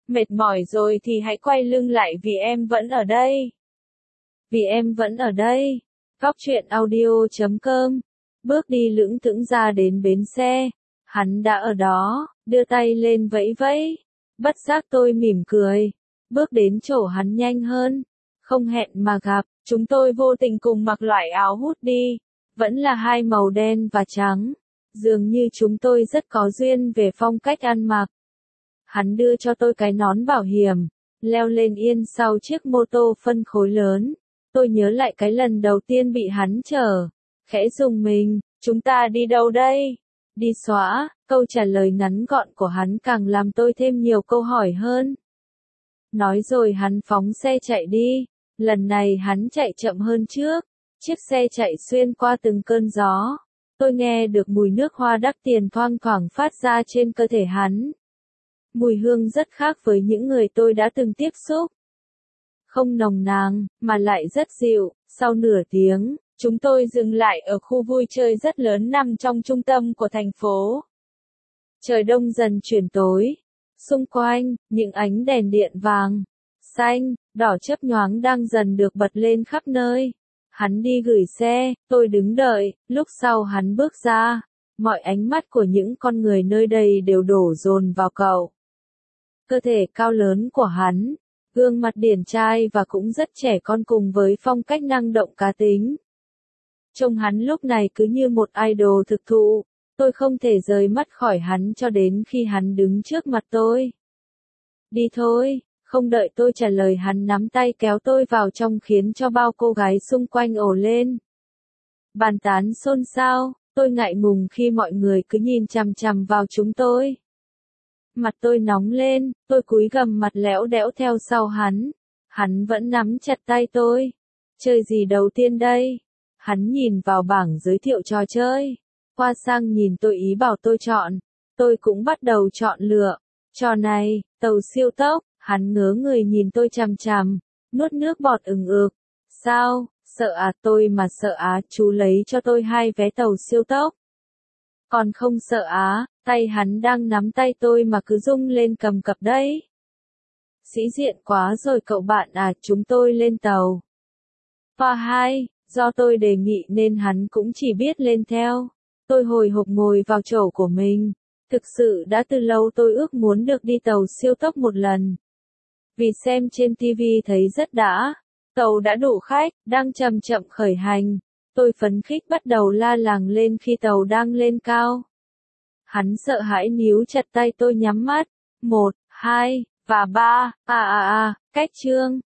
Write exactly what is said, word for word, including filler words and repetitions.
Mệt mỏi rồi thì hãy quay lưng lại vì em vẫn ở đây. Vì em vẫn ở đây. Góc truyện audio chấm com. Bước đi lững thững ra đến bến xe. Hắn đã ở đó, đưa tay lên vẫy vẫy. Bất giác tôi mỉm cười. Bước đến chỗ hắn nhanh hơn. Không hẹn mà gặp, chúng tôi vô tình cùng mặc loại áo hoodie. Vẫn là hai màu đen và trắng. Dường như chúng tôi rất có duyên về phong cách ăn mặc. Hắn đưa cho tôi cái nón bảo hiểm, leo lên yên sau chiếc mô tô phân khối lớn. Tôi nhớ lại cái lần đầu tiên bị hắn chở. Khẽ rùng mình, chúng ta đi đâu đây? Đi xóa, câu trả lời ngắn gọn của hắn càng làm tôi thêm nhiều câu hỏi hơn. Nói rồi hắn phóng xe chạy đi. Lần này hắn chạy chậm hơn trước. Chiếc xe chạy xuyên qua từng cơn gió. Tôi nghe được mùi nước hoa đắt tiền thoang thoảng phát ra trên cơ thể hắn. Mùi hương rất khác với những người tôi đã từng tiếp xúc. Không nồng nàn, mà lại rất dịu. Sau nửa tiếng, chúng tôi dừng lại ở khu vui chơi rất lớn nằm trong trung tâm của thành phố. Trời đông dần chuyển tối. Xung quanh, những ánh đèn điện vàng, xanh, đỏ chớp nhoáng đang dần được bật lên khắp nơi. Hắn đi gửi xe, tôi đứng đợi, lúc sau hắn bước ra. Mọi ánh mắt của những con người nơi đây đều đổ dồn vào cậu. Cơ thể cao lớn của hắn, gương mặt điển trai và cũng rất trẻ con cùng với phong cách năng động cá tính. Trông hắn lúc này cứ như một idol thực thụ, tôi không thể rời mắt khỏi hắn cho đến khi hắn đứng trước mặt tôi. Đi thôi, không đợi tôi trả lời hắn nắm tay kéo tôi vào trong khiến cho bao cô gái xung quanh ồ lên. Bàn tán xôn xao, tôi ngại ngùng khi mọi người cứ nhìn chằm chằm vào chúng tôi. Mặt tôi nóng lên, tôi cúi gằm mặt lẽo đẽo theo sau hắn. Hắn vẫn nắm chặt tay tôi. Chơi gì đầu tiên đây? Hắn nhìn vào bảng giới thiệu trò chơi. Qua sang nhìn tôi ý bảo tôi chọn. Tôi cũng bắt đầu chọn lựa. Trò này, tàu siêu tốc. Hắn ngớ người nhìn tôi chằm chằm. Nuốt nước bọt ừng ực. Sao, sợ à? Tôi mà sợ á, chú lấy cho tôi hai vé tàu siêu tốc. Còn không sợ á, tay hắn đang nắm tay tôi mà cứ rung lên cầm cập đấy. Sĩ diện quá rồi cậu bạn à, chúng tôi lên tàu. Và hai, do tôi đề nghị nên hắn cũng chỉ biết lên theo. Tôi hồi hộp ngồi vào chỗ của mình. Thực sự đã từ lâu tôi ước muốn được đi tàu siêu tốc một lần. Vì xem trên ti vi thấy rất đã. Tàu đã đủ khách, đang chậm chậm khởi hành. Tôi phấn khích bắt đầu la làng lên khi tàu đang lên cao. Hắn sợ hãi níu chặt tay tôi nhắm mắt. Một, hai, và ba, à à à, cách chương.